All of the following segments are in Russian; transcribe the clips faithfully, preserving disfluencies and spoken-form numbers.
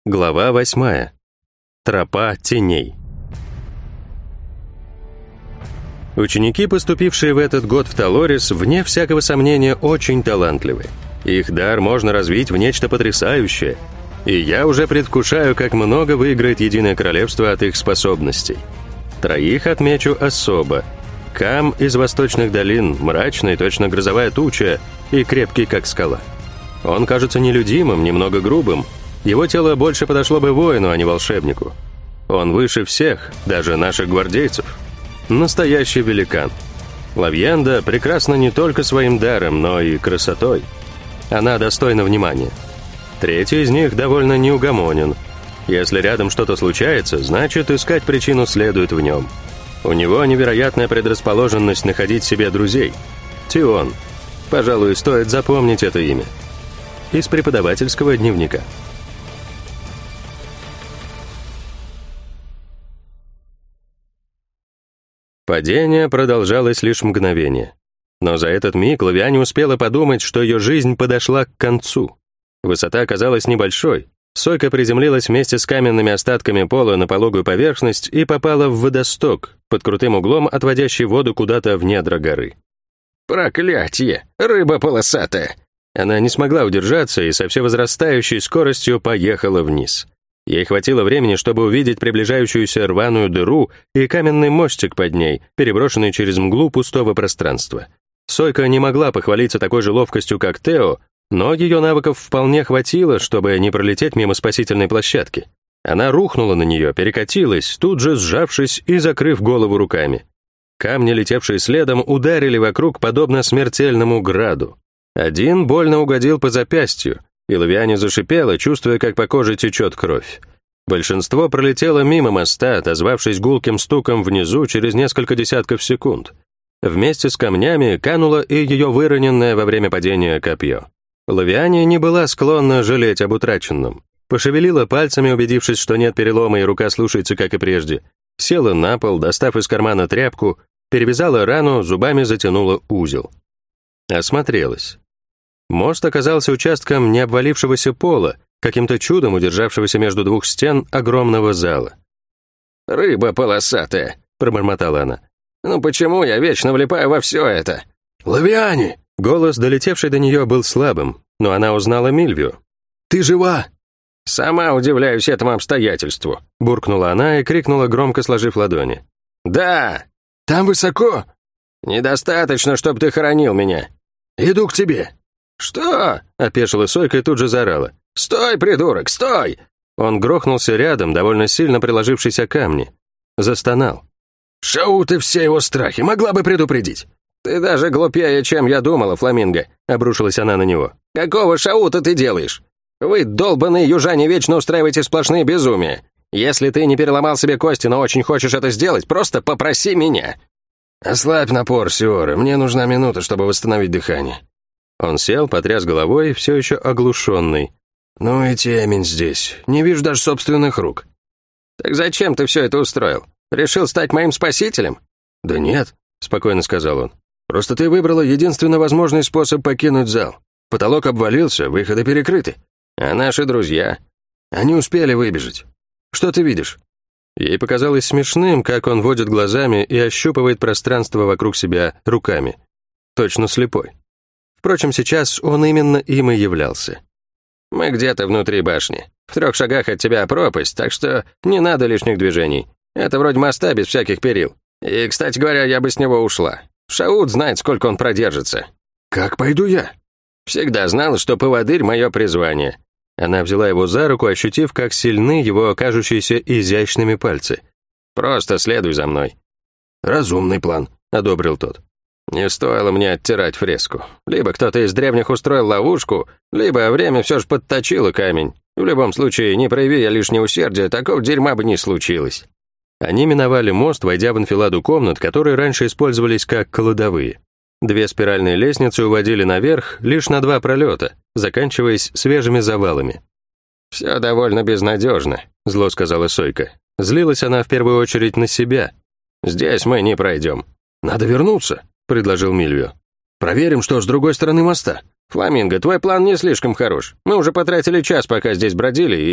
Глава восьмая. Тропа теней. Ученики, поступившие в этот год в Талорис, вне всякого сомнения, очень талантливы. Их дар можно развить в нечто потрясающее, и я уже предвкушаю, как много выиграет Единое Королевство от их способностей. Троих отмечу особо. Кам из Восточных долин, мрачный, точно грозовая туча, и крепкий, как скала. Он кажется нелюдимым, немного грубым. Его тело больше подошло бы воину, а не волшебнику. Он выше всех, даже наших гвардейцев. Настоящий великан. Лавьенда прекрасна не только своим даром, но и красотой. Она достойна внимания. Третий из них довольно неугомонен. Если рядом что-то случается, значит, искать причину следует в нем. У него невероятная предрасположенность находить себе друзей. Тион. Пожалуй, стоит запомнить это имя. Из преподавательского дневника. Падение продолжалось лишь мгновение. Но за этот миг Лавиане успела подумать, что ее жизнь подошла к концу. Высота оказалась небольшой. Сойка приземлилась вместе с каменными остатками пола на пологую поверхность и попала в водосток, под крутым углом отводящий воду куда-то в недра горы. «Проклятье! Рыба полосатая!» Она не смогла удержаться и со все возрастающей скоростью поехала вниз. Ей хватило времени, чтобы увидеть приближающуюся рваную дыру и каменный мостик под ней, переброшенный через мглу пустого пространства. Сойка не могла похвалиться такой же ловкостью, как Тео, но ее навыков вполне хватило, чтобы не пролететь мимо спасительной площадки. Она рухнула на нее, перекатилась, тут же сжавшись и закрыв голову руками. Камни, летевшие следом, ударили вокруг, подобно смертельному граду. Один больно угодил по запястью, и Лавиане зашипела, чувствуя, как по коже течет кровь. Большинство пролетело мимо моста, отозвавшись гулким стуком внизу через несколько десятков секунд. Вместе с камнями кануло и ее выроненное во время падения копье. Лавиане не была склонна жалеть об утраченном. Пошевелила пальцами, убедившись, что нет перелома и рука слушается, как и прежде. Села на пол, достав из кармана тряпку, перевязала рану, зубами затянула узел. Осмотрелась. Мост оказался участком необвалившегося пола, каким-то чудом удержавшегося между двух стен огромного зала. «Рыба полосатая», — пробормотала она. «Ну почему я вечно влипаю во все это?» «Лавиане!» Голос, долетевший до нее, был слабым, но она узнала Мильвию. «Ты жива?» «Сама удивляюсь этому обстоятельству», — буркнула она и крикнула, громко сложив ладони. «Да!» «Там высоко?» «Недостаточно, чтобы ты хоронил меня». «Иду к тебе». «Что?» — опешила Сойка и тут же заорала. «Стой, придурок, стой!» Он грохнулся рядом, довольно сильно приложившись о камни. Застонал. «Шаут и все его страхи, могла бы предупредить». «Ты даже глупее, чем я думала, Фламинго», — обрушилась она на него. «Какого шаута ты делаешь? Вы, долбаные южане, вечно устраиваете сплошные безумия. Если ты не переломал себе кости, но очень хочешь это сделать, просто попроси меня». «Ослабь напор, Сиора, мне нужна минута, чтобы восстановить дыхание». Он сел, потряс головой, все еще оглушенный. «Ну и темень здесь, не вижу даже собственных рук». «Так зачем ты все это устроил? Решил стать моим спасителем?» «Да нет», — спокойно сказал он. «Просто ты выбрала единственно возможный способ покинуть зал. Потолок обвалился, выходы перекрыты. А наши друзья? Они успели выбежать. Что ты видишь?» Ей показалось смешным, как он водит глазами и ощупывает пространство вокруг себя руками. Точно слепой. Впрочем, сейчас он именно им и являлся. «Мы где-то внутри башни. В трех шагах от тебя пропасть, так что не надо лишних движений. Это вроде моста без всяких перил. И, кстати говоря, я бы с него ушла. Шаут знает, сколько он продержится». «Как пойду я?» «Всегда знала, что поводырь — мое призвание». Она взяла его за руку, ощутив, как сильны его кажущиеся изящными пальцы. «Просто следуй за мной». «Разумный план», — одобрил тот. «Не стоило мне оттирать фреску. Либо кто-то из древних устроил ловушку, либо время все же подточило камень. В любом случае, не прояви я лишнее усердие, такого дерьма бы не случилось». Они миновали мост, войдя в анфиладу комнат, которые раньше использовались как кладовые. Две спиральные лестницы уводили наверх лишь на два пролета, заканчиваясь свежими завалами. «Все довольно безнадежно», — зло сказала Сойка. Злилась она в первую очередь на себя. «Здесь мы не пройдем». «Надо вернуться», — предложил Мильвио. «Проверим, что с другой стороны моста». «Фламинго, твой план не слишком хорош. Мы уже потратили час, пока здесь бродили, и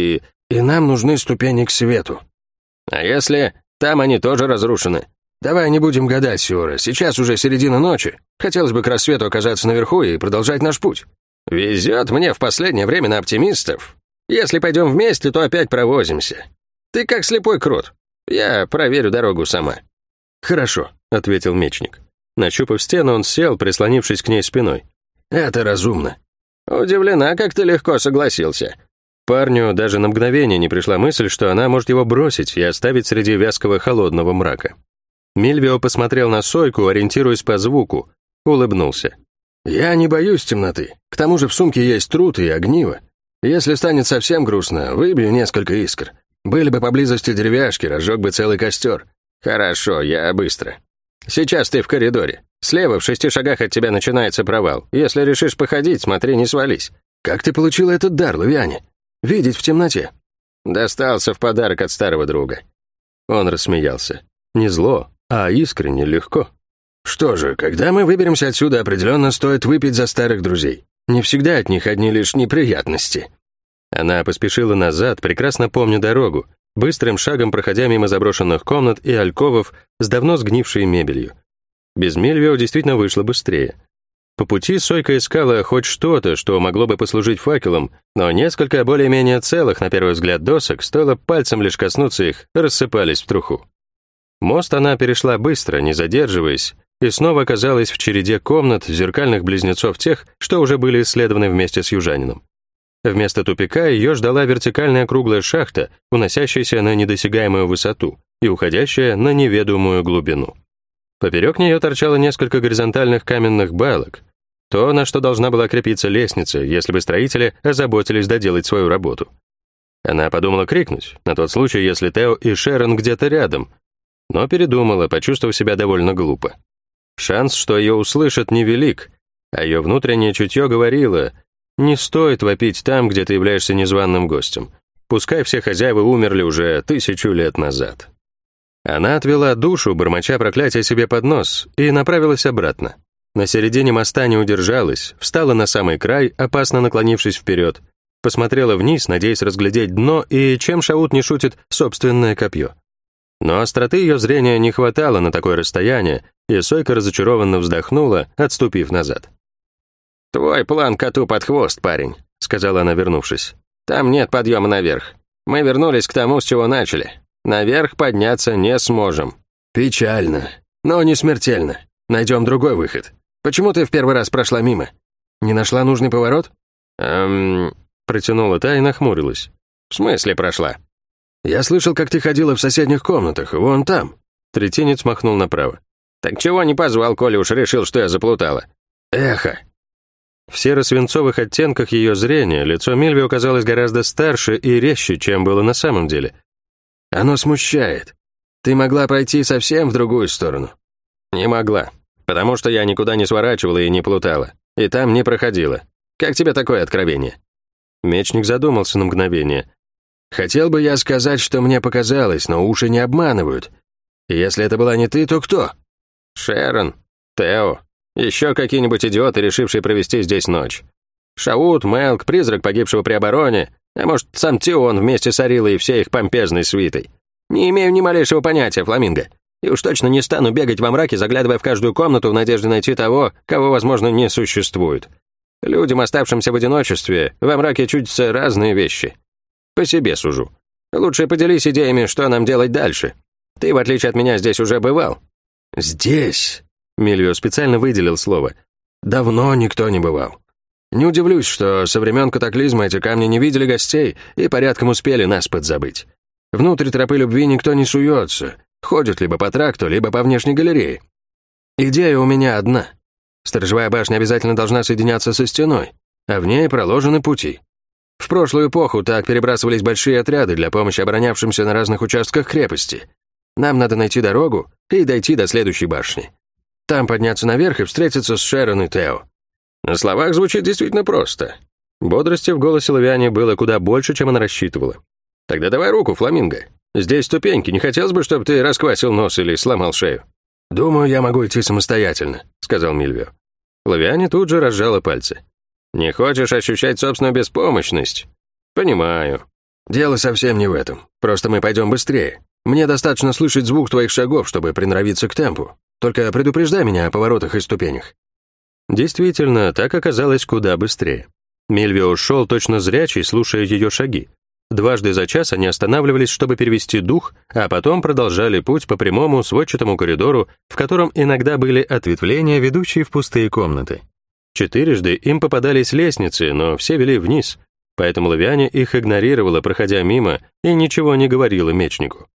И нам нужны ступени к свету. А если там они тоже разрушены? Давай не будем гадать, Сиора. Сейчас уже середина ночи. Хотелось бы к рассвету оказаться наверху и продолжать наш путь. Везет мне в последнее время на оптимистов. Если пойдем вместе, то опять провозимся. Ты как слепой крот. Я проверю дорогу сама». «Хорошо», — ответил мечник. Нащупав стену, он сел, прислонившись к ней спиной. «Это разумно». «Удивлена, как ты легко согласился». Парню даже на мгновение не пришла мысль, что она может его бросить и оставить среди вязкого холодного мрака. Мильвио посмотрел на Сойку, ориентируясь по звуку, улыбнулся. «Я не боюсь темноты. К тому же в сумке есть труд и огниво. Если станет совсем грустно, выбью несколько искр. Были бы поблизости деревяшки, разжег бы целый костер». «Хорошо, я быстро. Сейчас ты в коридоре. Слева в шести шагах от тебя начинается провал. Если решишь походить, смотри, не свались». «Как ты получила этот дар, Лавиане? Видеть в темноте?» «Достался в подарок от старого друга». Он рассмеялся. Не зло, а искренне, легко. «Что же, когда мы выберемся отсюда, определенно стоит выпить за старых друзей. Не всегда от них одни лишь неприятности». Она поспешила назад, прекрасно помня дорогу, быстрым шагом проходя мимо заброшенных комнат и альковов с давно сгнившей мебелью. Без Мильвио действительно вышло быстрее. По пути Сойка искала хоть что-то, что могло бы послужить факелом, но несколько более-менее целых, на первый взгляд, досок, стоило пальцем лишь коснуться их, рассыпались в труху. Мост она перешла быстро, не задерживаясь, и снова оказалась в череде комнат, зеркальных близнецов тех, что уже были исследованы вместе с южанином. Вместо тупика ее ждала вертикальная круглая шахта, уносящаяся на недосягаемую высоту и уходящая на неведомую глубину. Поперек нее торчало несколько горизонтальных каменных балок, то, на что должна была крепиться лестница, если бы строители озаботились доделать свою работу. Она подумала крикнуть, на тот случай, если Тео и Шерон где-то рядом, но передумала, почувствовав себя довольно глупо. Шанс, что ее услышат, невелик, а ее внутреннее чутье говорило: не стоит вопить там, где ты являешься незваным гостем. Пускай все хозяева умерли уже тысячу лет назад. Она отвела душу, бормоча проклятие себе под нос, и направилась обратно. На середине моста не удержалась, встала на самый край, опасно наклонившись вперед, посмотрела вниз, надеясь разглядеть дно и, чем Шаут не шутит, собственное копье. Но остроты ее зрения не хватало на такое расстояние, и Сойка разочарованно вздохнула, отступив назад. «Твой план коту под хвост, парень», — сказала она, вернувшись. «Там нет подъема наверх. Мы вернулись к тому, с чего начали. Наверх подняться не сможем». «Печально, но не смертельно. Найдем другой выход. Почему ты в первый раз прошла мимо? Не нашла нужный поворот?» «Эм...» — протянула та и нахмурилась. «В смысле прошла?» «Я слышал, как ты ходила в соседних комнатах, вон там». Третинец махнул направо. «Так чего не позвал, коли уж решил, что я заплутала?» «Эхо». В серо-свинцовых оттенках ее зрения лицо Мильвио казалось гораздо старше и резче, чем было на самом деле. «Оно смущает. Ты могла пройти совсем в другую сторону». «Не могла, потому что я никуда не сворачивала и не плутала, и там не проходила. Как тебе такое откровение?» Мечник задумался на мгновение. «Хотел бы я сказать, что мне показалось, но уши не обманывают. Если это была не ты, то кто?» «Шерон, Тео, еще какие-нибудь идиоты, решившие провести здесь ночь. Шаут, Мелк, призрак погибшего при обороне, а может, сам Тион вместе с Арилой и всей их помпезной свитой. Не имею ни малейшего понятия, Фламинго. И уж точно не стану бегать во мраке, заглядывая в каждую комнату в надежде найти того, кого, возможно, не существует. Людям, оставшимся в одиночестве, во мраке чудятся разные вещи. По себе сужу. Лучше поделись идеями, что нам делать дальше. Ты, в отличие от меня, здесь уже бывал». «Здесь?» — Мильвио специально выделил слово. «Давно никто не бывал. Не удивлюсь, что со времен катаклизма эти камни не видели гостей и порядком успели нас подзабыть. Внутрь тропы любви никто не суется, ходит либо по тракту, либо по внешней галерее. Идея у меня одна. Сторожевая башня обязательно должна соединяться со стеной, а в ней проложены пути. В прошлую эпоху так перебрасывались большие отряды для помощи оборонявшимся на разных участках крепости. Нам надо найти дорогу и дойти до следующей башни. Там подняться наверх и встретиться с Шерон и Тео». На словах звучит действительно просто. Бодрости в голосе Лавиане было куда больше, чем она рассчитывала. «Тогда давай руку, Фламинго. Здесь ступеньки, не хотелось бы, чтобы ты расквасил нос или сломал шею». «Думаю, я могу идти самостоятельно», — сказал Мильвио. Лавиане тут же разжала пальцы. «Не хочешь ощущать собственную беспомощность?» «Понимаю. «Дело совсем не в этом. Просто мы пойдем быстрее. Мне достаточно слышать звук твоих шагов, чтобы приноровиться к темпу. Только предупреждай меня о поворотах и ступенях». Действительно, так оказалось куда быстрее. Мильвио шел точно зрячий, слушая ее шаги. Дважды за час они останавливались, чтобы перевести дух, а потом продолжали путь по прямому сводчатому коридору, в котором иногда были ответвления, ведущие в пустые комнаты. Четырежды им попадались лестницы, но все вели вниз, поэтому Лавиане их игнорировала, проходя мимо, и ничего не говорила мечнику.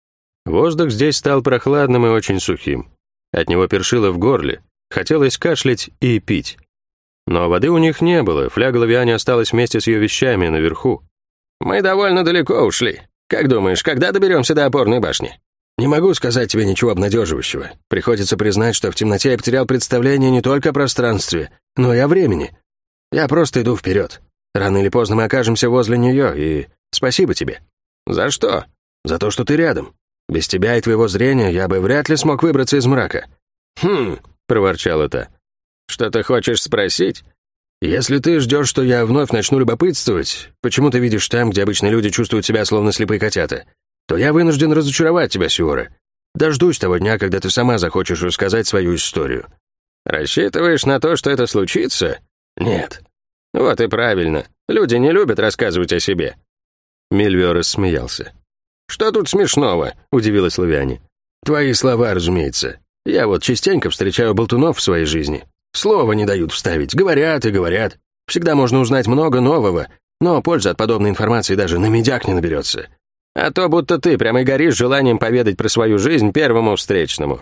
Воздух здесь стал прохладным и очень сухим. От него першило в горле, хотелось кашлять и пить. Но воды у них не было, фляга Лавиане осталась вместе с ее вещами наверху. «Мы довольно далеко ушли. Как думаешь, когда доберемся до опорной башни?» «Не могу сказать тебе ничего обнадеживающего. Приходится признать, что в темноте я потерял представление не только о пространстве, но и о времени. Я просто иду вперед. Рано или поздно мы окажемся возле нее, и спасибо тебе». «За что?» «За то, что ты рядом. Без тебя и твоего зрения я бы вряд ли смог выбраться из мрака». «Хм», — проворчала та. «Что ты хочешь спросить?» «Если ты ждешь, что я вновь начну любопытствовать, почему ты видишь там, где обычные люди чувствуют себя словно слепые котята, то я вынужден разочаровать тебя, Сиора. Дождусь того дня, когда ты сама захочешь рассказать свою историю». «Рассчитываешь на то, что это случится?» «Нет». «Вот и правильно. Люди не любят рассказывать о себе». Мильвио рассмеялся. «Что тут смешного?» — удивилась Лавиане. «Твои слова, разумеется. Я вот частенько встречаю болтунов в своей жизни. Слова не дают вставить, говорят и говорят. Всегда можно узнать много нового, но пользы от подобной информации даже на медяк не наберется». «А то будто ты прямо и горишь желанием поведать про свою жизнь первому встречному».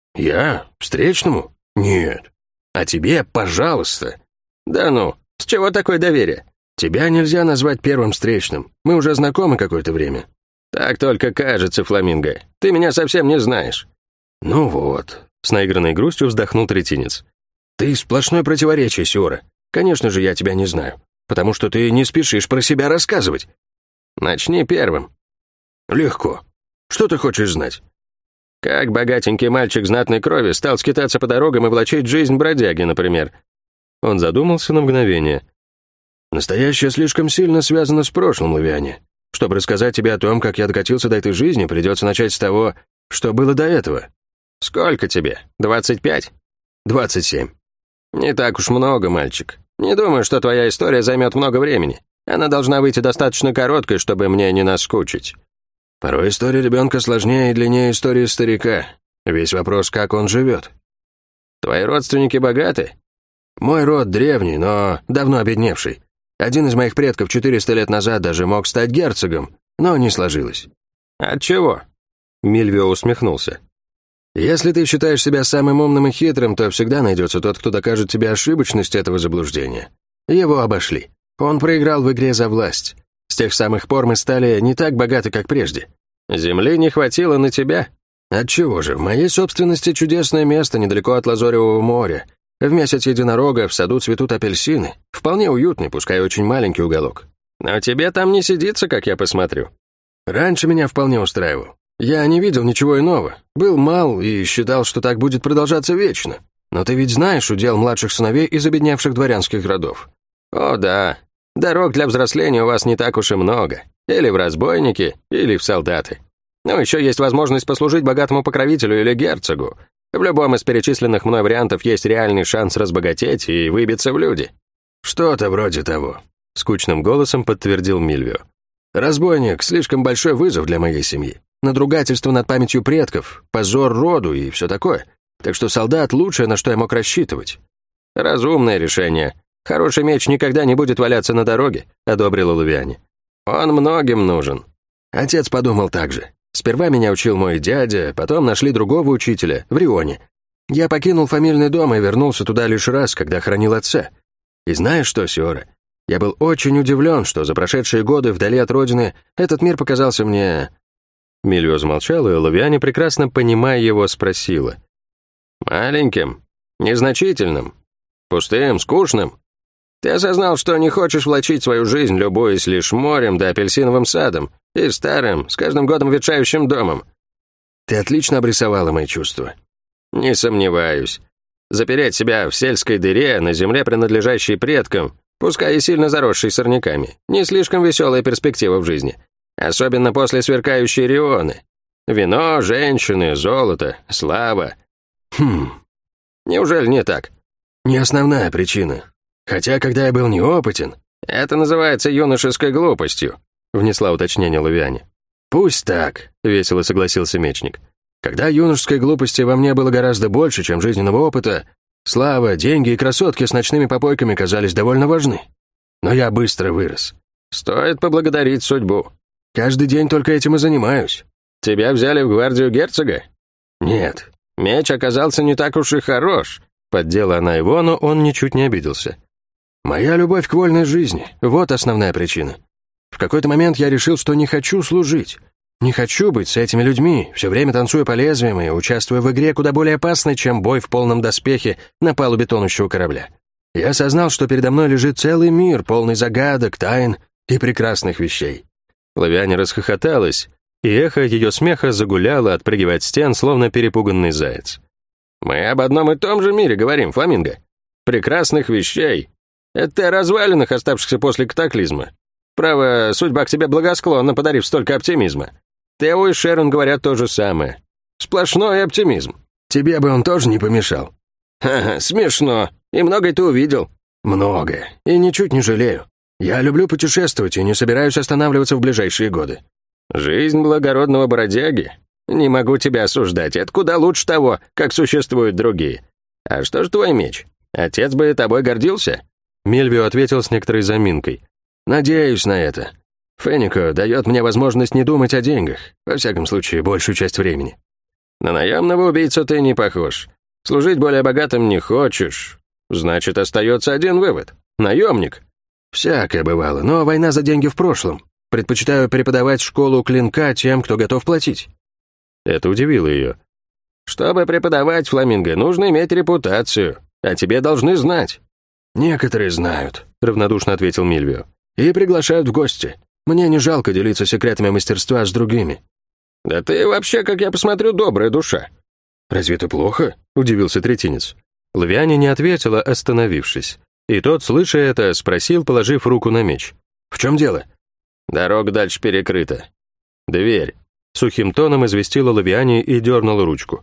«Я? Встречному? Нет. А тебе, пожалуйста». «Да ну, с чего такое доверие?» «Тебя нельзя назвать первым встречным. Мы уже знакомы какое-то время». «Так только кажется, Фламинго. Ты меня совсем не знаешь». «Ну вот», — с наигранной грустью вздохнул третинец. «Ты сплошное противоречие, Сиора. Конечно же, я тебя не знаю, потому что ты не спешишь про себя рассказывать». «Начни первым». «Легко. Что ты хочешь знать?» «Как богатенький мальчик знатной крови стал скитаться по дорогам и влачить жизнь бродяги, например?» Он задумался на мгновение. «Настоящее слишком сильно связано с прошлым, Лавиане. Чтобы рассказать тебе о том, как я докатился до этой жизни, придется начать с того, что было до этого». «Сколько тебе? Двадцать пять?» «Двадцать семь». «Не так уж много, мальчик. Не думаю, что твоя история займет много времени. Она должна выйти достаточно короткой, чтобы мне не наскучить». «Порой история ребенка сложнее и длиннее истории старика. Весь вопрос, как он живет». «Твои родственники богаты?» «Мой род древний, но давно обедневший. Один из моих предков четыреста лет назад даже мог стать герцогом, но не сложилось». «От чего?» Мильвио усмехнулся. «Если ты считаешь себя самым умным и хитрым, то всегда найдется тот, кто докажет тебе ошибочность этого заблуждения. Его обошли. Он проиграл в игре за власть. С тех самых пор мы стали не так богаты, как прежде». «Земли не хватило на тебя?» «Отчего же, в моей собственности чудесное место недалеко от Лазоревого моря. В месяц единорога в саду цветут апельсины. Вполне уютный, пускай очень маленький уголок». «Но тебе там не сидится, как я посмотрю». «Раньше меня вполне устраивал. Я не видел ничего иного. Был мал и считал, что так будет продолжаться вечно. Но ты ведь знаешь удел младших сыновей из обедневших дворянских родов». «О, да. Дорог для взросления у вас не так уж и много. Или в разбойники, или в солдаты. Ну, еще есть возможность послужить богатому покровителю или герцогу. В любом из перечисленных мной вариантов есть реальный шанс разбогатеть и выбиться в люди». «Что-то вроде того», — скучным голосом подтвердил Мильвио. «Разбойник — слишком большой вызов для моей семьи. Надругательство над памятью предков, позор роду и все такое. Так что солдат — лучшее, на что я мог рассчитывать». «Разумное решение. Хороший меч никогда не будет валяться на дороге», — одобрила Лавиане. «Он многим нужен». Отец подумал так же. Сперва меня учил мой дядя, потом нашли другого учителя, в Рионе. Я покинул фамильный дом и вернулся туда лишь раз, когда хоронил отца. И знаешь что, Сиора? Я был очень удивлен, что за прошедшие годы вдали от родины этот мир показался мне...» Мильвио замолчал, и Лавиане, прекрасно понимая его, спросила. «Маленьким? Незначительным? Пустым? Скучным? Ты осознал, что не хочешь влачить свою жизнь, любуясь лишь морем да апельсиновым садом и старым, с каждым годом ветшающим домом?» «Ты отлично обрисовала мои чувства». «Не сомневаюсь. Запереть себя в сельской дыре, на земле, принадлежащей предкам, пускай и сильно заросший сорняками. Не слишком веселая перспектива в жизни. Особенно после сверкающей Рионы. Вино, женщины, золото, слава. Хм, Неужели не так? не основная причина. Хотя, когда я был неопытен... Это называется юношеской глупостью, внесла уточнение Лавиане. Пусть так, Весело согласился мечник. когда юношеской глупости во мне было гораздо больше, чем жизненного опыта, слава, деньги и красотки с ночными попойками казались довольно важны. Но я быстро вырос. Стоит поблагодарить судьбу. Каждый день только этим и занимаюсь. Тебя взяли в гвардию герцога? Нет, Меч оказался не так уж и хорош. Поддела она его, но он ничуть не обиделся. моя любовь к вольной жизни — вот основная причина. В какой-то момент я решил, что не хочу служить. Не хочу быть с этими людьми, все время танцуя по лезвиям и участвуя в игре куда более опасной, чем бой в полном доспехе на палубе тонущего корабля. Я осознал, что передо мной лежит целый мир, полный загадок, тайн и прекрасных вещей. Лавиане расхохоталась, и эхо ее смеха загуляло, отпрыгивая от стен, словно перепуганный заяц. Мы об одном и том же мире говорим, Фламинго. Прекрасных вещей. Это ты о развалинах, оставшихся после катаклизма. Право, судьба к тебе благосклонна, подарив столько оптимизма. Тео и Шерон говорят то же самое. Сплошной оптимизм. Тебе бы он тоже не помешал. Ха-ха, смешно. И многое ты увидел. Многое. И ничуть не жалею. Я люблю путешествовать и не собираюсь останавливаться в ближайшие годы. Жизнь благородного бродяги? Не могу тебя осуждать. Это куда лучше того, как существуют другие. А что же твой меч? Отец бы тобой гордился? Мельвио ответил с некоторой заминкой. Надеюсь на это. Фенико дает мне возможность не думать о деньгах, во всяком случае, большую часть времени. На наемного убийцу ты не похож. Служить более богатым не хочешь. Значит, остается один вывод. Наемник. Всякое бывало, но война за деньги в прошлом. Предпочитаю преподавать школу клинка тем, кто готов платить. Это удивило ее. Чтобы преподавать, Фламинго, нужно иметь репутацию. А тебе должны знать. Некоторые знают, Равнодушно ответил Мильвио. и приглашают в гости. Мне не жалко делиться секретами мастерства с другими. Да ты вообще, как я посмотрю, добрая душа. Разве это плохо? Удивился третинец. Лавиане не ответила, остановившись. И тот, слыша это, спросил, положив руку на меч. В чем дело? Дорога дальше перекрыта. Дверь. Сухим тоном известила Лавиане и дернула ручку.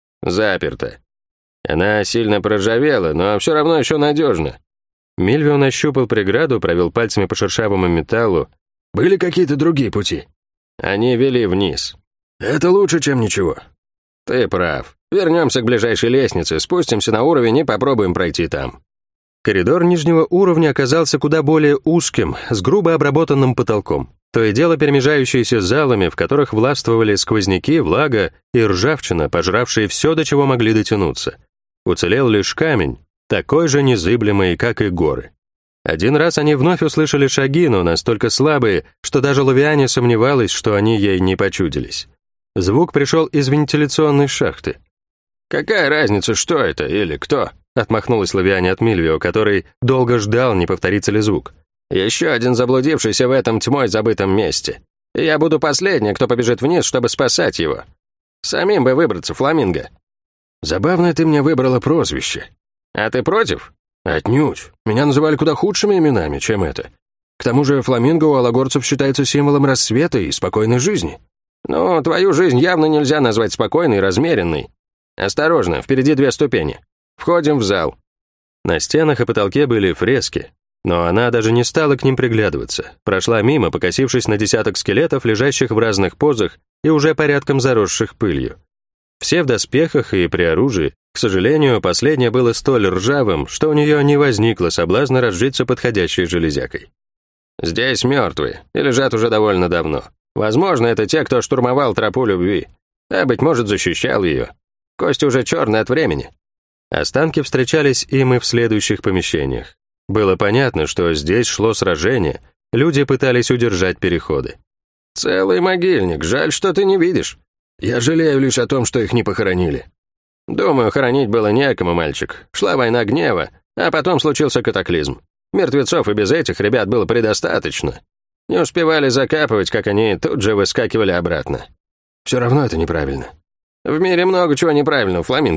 Заперта. Она сильно проржавела, но все равно еще надежна. Мильвио нащупал преграду, провел пальцами по шершавому металлу. Были какие-то другие пути? Они вели вниз. Это лучше, чем ничего. Ты прав. Вернемся к ближайшей лестнице, спустимся на уровень и попробуем пройти там. Коридор нижнего уровня оказался куда более узким, с грубо обработанным потолком. То и дело перемежающиеся залами, в которых властвовали сквозняки, влага и ржавчина, пожравшие все, до чего могли дотянуться. Уцелел лишь камень, такой же незыблемый, как и горы. Один раз они вновь услышали шаги, но настолько слабые, что даже Лавиане сомневалась, что они ей не почудились. Звук пришел из вентиляционной шахты. «Какая разница, что это или кто?» Отмахнулась Лавиане от Мильвио, который долго ждал, не повторится ли звук. «Еще один заблудившийся в этом тьмой забытом месте. И я буду последний, кто побежит вниз, чтобы спасать его. Самим бы выбраться, Фламинго». Забавно ты мне выбрала прозвище. «А ты против?» Отнюдь. Меня называли куда худшими именами, чем это. К тому же фламинго у алагорцев считается символом рассвета и спокойной жизни. «Ну, твою жизнь явно нельзя назвать спокойной и размеренной. Осторожно, впереди две ступени. Входим в зал». На стенах и потолке были фрески, но она даже не стала к ним приглядываться, прошла мимо, покосившись на десяток скелетов, лежащих в разных позах и уже порядком заросших пылью. Все в доспехах и при оружии. К сожалению, последнее было столь ржавым, что у нее не возникло соблазна разжиться подходящей железякой. «Здесь мертвые, и лежат уже довольно давно. Возможно, это те, кто штурмовал тропу любви, а, быть может, защищал ее. Кости уже черные от времени». Останки встречались им и в следующих помещениях. Было понятно, что здесь шло сражение, люди пытались удержать переходы. «Целый могильник, жаль, что ты не видишь». Я жалею лишь о том, что их не похоронили. «Думаю, хоронить было некому, мальчик. Шла война гнева, а потом случился катаклизм. Мертвецов и без этих ребят было предостаточно. Не успевали закапывать, как они тут же выскакивали обратно». Все равно это неправильно. «В мире много чего неправильного, Фламинго.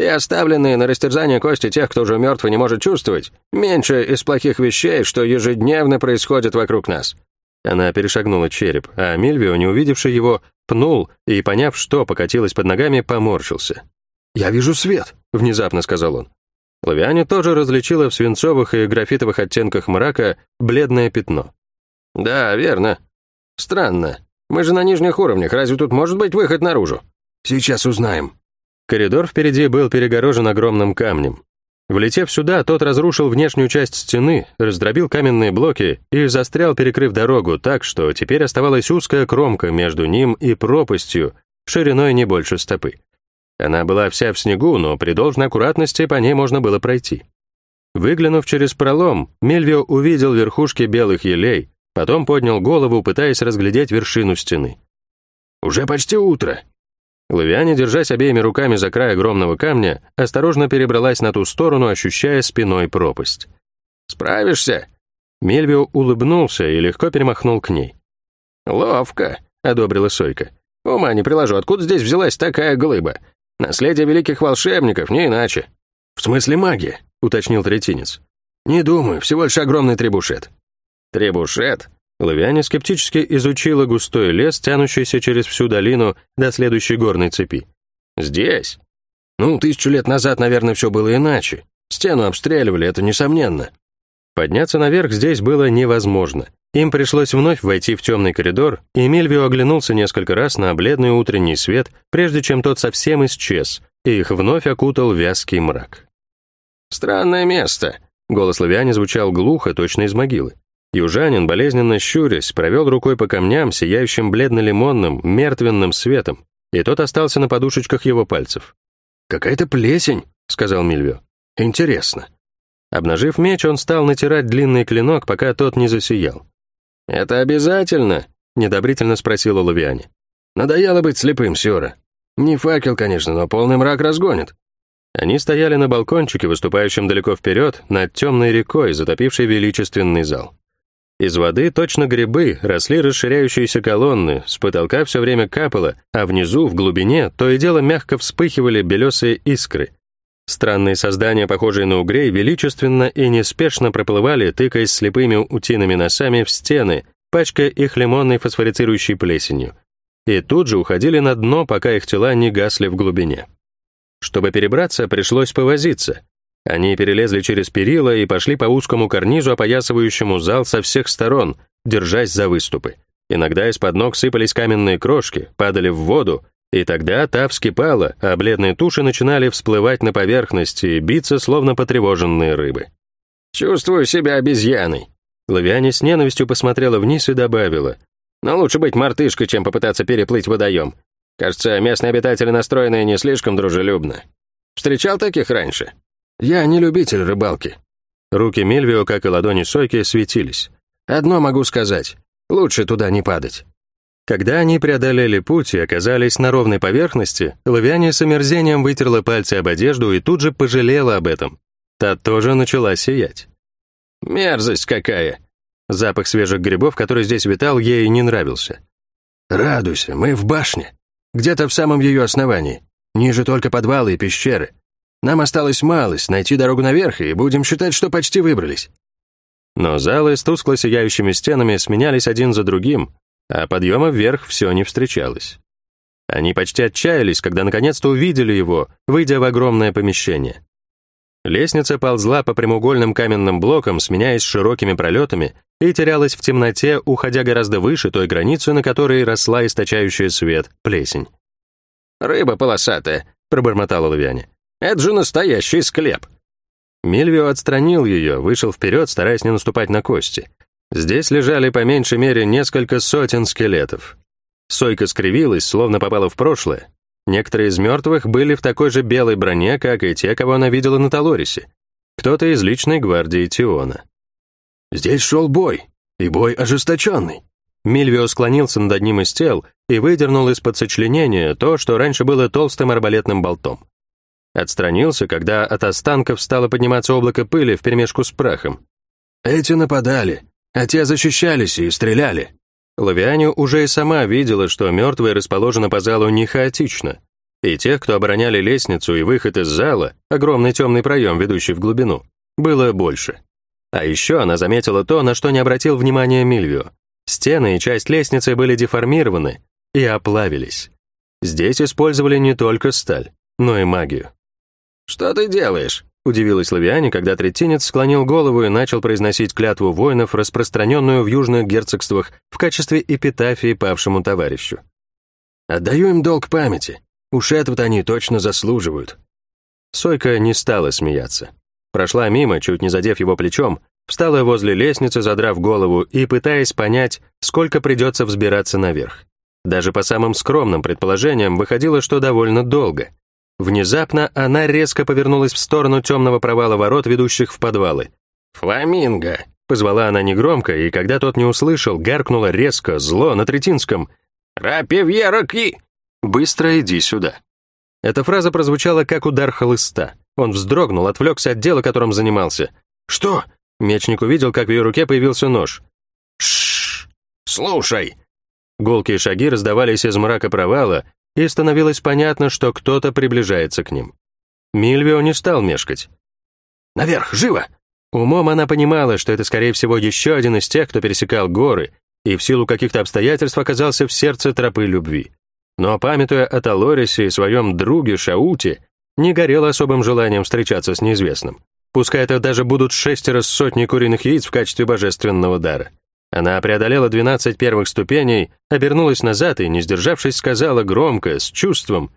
И оставленные на растерзание кости тех, кто уже мертв и не может чувствовать, меньше из плохих вещей, что ежедневно происходит вокруг нас». Она перешагнула череп, а Мильвио, не увидевший его, пнул и, поняв, что покатилось под ногами, поморщился. «Я вижу свет», — внезапно сказал он. Лавиане тоже различила в свинцовых и графитовых оттенках мрака бледное пятно. «Да, верно. Странно. Мы же на нижних уровнях, разве тут может быть выход наружу?» «Сейчас узнаем». Коридор впереди был перегорожен огромным камнем. Влетев сюда, тот разрушил внешнюю часть стены, раздробил каменные блоки и застрял, перекрыв дорогу так, что теперь оставалась узкая кромка между ним и пропастью, шириной не больше стопы. Она была вся в снегу, но при должной аккуратности по ней можно было пройти. Выглянув через пролом, Мильвио увидел верхушки белых елей, потом поднял голову, пытаясь разглядеть вершину стены. «Уже почти утро». Лавиане, держась обеими руками за край огромного камня, осторожно перебралась на ту сторону, ощущая спиной пропасть. «Справишься?» Мильвио улыбнулся и легко перемахнул к ней. «Ловко», — одобрила Сойка. «Ума не приложу, откуда здесь взялась такая глыба? Наследие великих волшебников, не иначе». «В смысле магия?» — уточнил третинец. «Не думаю, всего лишь огромный требушет». «Требушет?» Лавиане скептически изучила густой лес, тянущийся через всю долину до следующей горной цепи. «Здесь?» «Ну, тысячу лет назад, наверное, все было иначе. Стену обстреливали, это несомненно». Подняться наверх здесь было невозможно. Им пришлось вновь войти в темный коридор, и Мильвио оглянулся несколько раз на бледный утренний свет, прежде чем тот совсем исчез, и их вновь окутал вязкий мрак. «Странное место», — голос Лавиане звучал глухо, точно из могилы. Южанин, болезненно щурясь, провел рукой по камням, сияющим бледно-лимонным, мертвенным светом, и тот остался на подушечках его пальцев. «Какая-то плесень», — сказал Мильвио. «Интересно». Обнажив меч, он стал натирать длинный клинок, пока тот не засиял. «Это обязательно?» — недобрительно спросила Лавиане. «Надоело быть слепым, Сёра. Не факел, конечно, но полный мрак разгонит». Они стояли на балкончике, выступающем далеко вперед, над темной рекой, затопившей величественный зал. Из воды, точно грибы, росли расширяющиеся колонны, с потолка все время капало, а внизу, в глубине, то и дело мягко вспыхивали белесые искры. Странные создания, похожие на угрей, величественно и неспешно проплывали, тыкаясь слепыми утиными носами в стены, пачкая их лимонной фосфорицирующей плесенью. И тут же уходили на дно, пока их тела не гасли в глубине. Чтобы перебраться, пришлось повозиться. Они перелезли через перила и пошли по узкому карнизу, опоясывающему зал со всех сторон, держась за выступы. Иногда из-под ног сыпались каменные крошки, падали в воду, и тогда та вскипала, а бледные туши начинали всплывать на поверхность и биться, словно потревоженные рыбы. «Чувствую себя обезьяной». Лавиане с ненавистью посмотрела вниз и добавила: «Но лучше быть мартышкой, чем попытаться переплыть водоем. Кажется, местные обитатели настроены не слишком дружелюбно. Встречал таких раньше?» «Я не любитель рыбалки». Руки Мильвио, как и ладони Сойки, светились. «Одно могу сказать. Лучше туда не падать». Когда они преодолели путь и оказались на ровной поверхности, Лавиане с омерзением вытерла пальцы об одежду и тут же пожалела об этом. Та тоже начала сиять. «Мерзость какая!» Запах свежих грибов, который здесь витал, ей не нравился. «Радуйся, мы в башне. Где-то в самом ее основании. Ниже только подвалы и пещеры. Нам осталось малость, найти дорогу наверх, и будем считать, что почти выбрались». Но залы с тускло сияющими стенами сменялись один за другим, а подъема вверх все не встречалось. Они почти отчаялись, когда наконец-то увидели его, выйдя в огромное помещение. Лестница ползла по прямоугольным каменным блокам, сменяясь широкими пролетами, и терялась в темноте, уходя гораздо выше той границы, на которой росла источающая свет плесень. «Рыба полосатая», — пробормотала Лавиане. «Это же настоящий склеп». Мильвио отстранил ее, вышел вперед, стараясь не наступать на кости. Здесь лежали по меньшей мере несколько сотен скелетов. Сойка скривилась, словно попала в прошлое. Некоторые из мертвых были в такой же белой броне, как и те, кого она видела на Талорисе. Кто-то из личной гвардии Тиона. «Здесь шел бой, и бой ожесточенный». Мильвио склонился над одним из тел и выдернул из-под сочленения то, что раньше было толстым арбалетным болтом. Отстранился, когда от останков стало подниматься облако пыли вперемешку с прахом. «Эти нападали, а те защищались и стреляли». Лавиане уже и сама видела, что мертвые расположены по залу не хаотично. И тех, кто обороняли лестницу и выход из зала, огромный темный проем, ведущий в глубину, было больше. А еще она заметила то, на что не обратил внимания Мильвио. Стены и часть лестницы были деформированы и оплавились. Здесь использовали не только сталь, но и магию. «Что ты делаешь?» — удивилась Лавиане, когда третинец склонил голову и начал произносить клятву воинов, распространенную в южных герцогствах в качестве эпитафии павшему товарищу. «Отдаю им долг памяти. Уж этого-то они точно заслуживают». Сойка не стала смеяться. Прошла мимо, чуть не задев его плечом, встала возле лестницы, задрав голову и пытаясь понять, сколько придется взбираться наверх. Даже по самым скромным предположениям выходило, что довольно долго. Внезапно она резко повернулась в сторону темного провала ворот, ведущих в подвалы. «Фламинго!» — позвала она негромко, и когда тот не услышал, гаркнула резко, зло, на третинском. «Рапивьера ки!» «Быстро иди сюда». Эта фраза прозвучала как удар хлыста. Он вздрогнул, отвлекся от дела, которым занимался. «Что?» Мечник увидел, как в ее руке появился нож. «Шшш! Слушай!» Гулкие шаги раздавались из мрака провала, и становилось понятно, что кто-то приближается к ним. Мильвио не стал мешкать. «Наверх, живо!» Умом она понимала, что это, скорее всего, еще один из тех, кто пересекал горы, и в силу каких-то обстоятельств оказался в сердце тропы любви. Но, памятуя о Талорисе и своем друге Шауте, не горела особым желанием встречаться с неизвестным. Пускай это даже будут шестеро с сотни куриных яиц в качестве божественного дара. Она преодолела двенадцать первых ступеней, обернулась назад и, не сдержавшись, сказала громко, с чувством: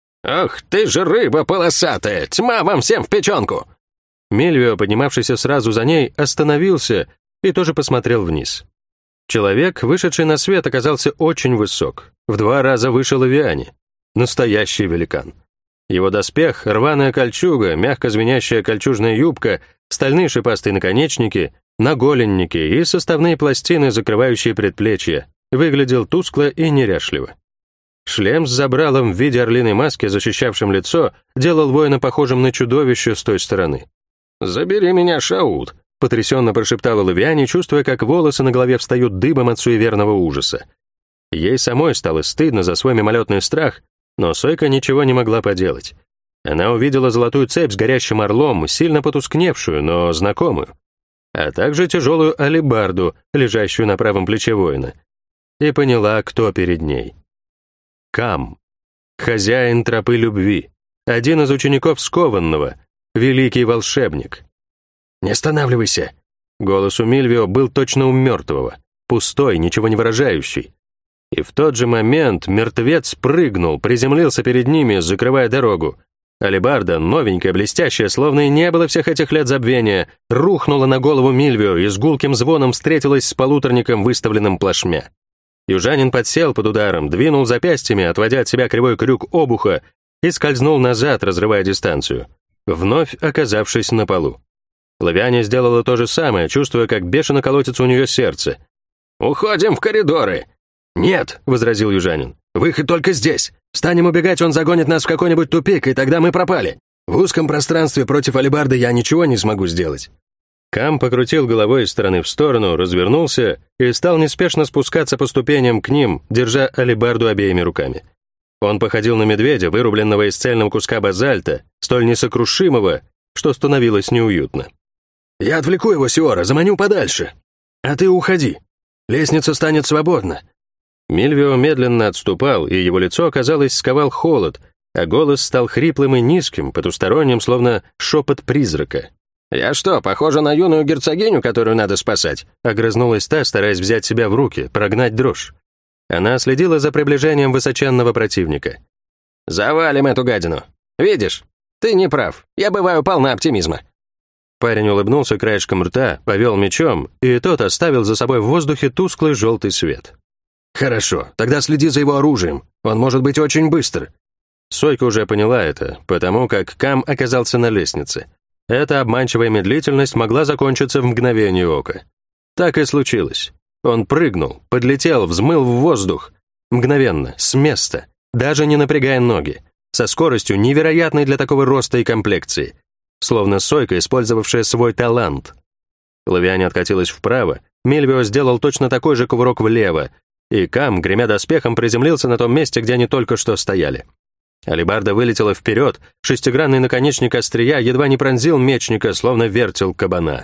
«Ах ты же рыба полосатая! Тьма вам всем в печенку!» Мильвио, поднимавшийся сразу за ней, остановился и тоже посмотрел вниз. Человек, вышедший на свет, оказался очень высок, в два раза выше Лавиани. Настоящий великан. Его доспех, рваная кольчуга, мягко звенящая кольчужная юбка, стальные шипастые наконечники, наголенники и составные пластины, закрывающие предплечья, выглядел тускло и неряшливо. Шлем с забралом в виде орлиной маски, защищавшим лицо, делал воина похожим на чудовище с той стороны. «Забери меня, Шаут», — потрясенно прошептала Лавиане, чувствуя, как волосы на голове встают дыбом от суеверного ужаса. Ей самой стало стыдно за свой мимолетный страх, но Сойка ничего не могла поделать. Она увидела золотую цепь с горящим орлом, сильно потускневшую, но знакомую, а также тяжелую алебарду, лежащую на правом плече воина, и поняла, кто перед ней. Кам, хозяин тропы любви, один из учеников Скованного, великий волшебник. «Не останавливайся!» Голос у Мильвио был точно у мертвого, пустой, ничего не выражающий. И в тот же момент мертвец прыгнул, приземлился перед ними, закрывая дорогу. Алебарда, новенькая, блестящая, словно и не было всех этих лет забвения, рухнула на голову Мильвио и с гулким звоном встретилась с полуторником, выставленным плашмя. Южанин подсел под ударом, двинул запястьями, отводя от себя кривой крюк обуха, и скользнул назад, разрывая дистанцию, вновь оказавшись на полу. Лавиане сделала то же самое, чувствуя, как бешено колотится у нее сердце. «Уходим в коридоры!» «Нет», — возразил южанин, — «выход только здесь. Станем убегать, он загонит нас в какой-нибудь тупик, и тогда мы пропали. В узком пространстве против алебарды я ничего не смогу сделать». Кам покрутил головой из стороны в сторону, развернулся и стал неспешно спускаться по ступеням к ним, держа алебарду обеими руками. Он походил на медведя, вырубленного из цельного куска базальта, столь несокрушимого, что становилось неуютно. «Я отвлеку его, Сиора, заманю подальше. А ты уходи. Лестница станет свободна». Мильвио медленно отступал, и его лицо, казалось, сковал холод, а голос стал хриплым и низким, потусторонним, словно шепот призрака. «Я что, похожа на юную герцогиню, которую надо спасать?» Огрызнулась та, стараясь взять себя в руки, прогнать дрожь. Она следила за приближением высоченного противника. «Завалим эту гадину. Видишь, ты не прав, я бываю полна оптимизма». Парень улыбнулся краешком рта, повел мечом, и тот оставил за собой в воздухе тусклый желтый свет. «Хорошо, тогда следи за его оружием, он может быть очень быстр». Сойка уже поняла это, потому как Кам оказался на лестнице. Эта обманчивая медлительность могла закончиться в мгновение ока. Так и случилось. Он прыгнул, подлетел, взмыл в воздух. Мгновенно, с места, даже не напрягая ноги, со скоростью, невероятной для такого роста и комплекции. Словно Сойка, использовавшая свой талант. Лавиане откатилась вправо, Мильвио сделал точно такой же кувырок влево, и Кам, гремя доспехом, приземлился на том месте, где они только что стояли. Алебарда вылетела вперед, шестигранный наконечник острия едва не пронзил мечника, словно вертел кабана.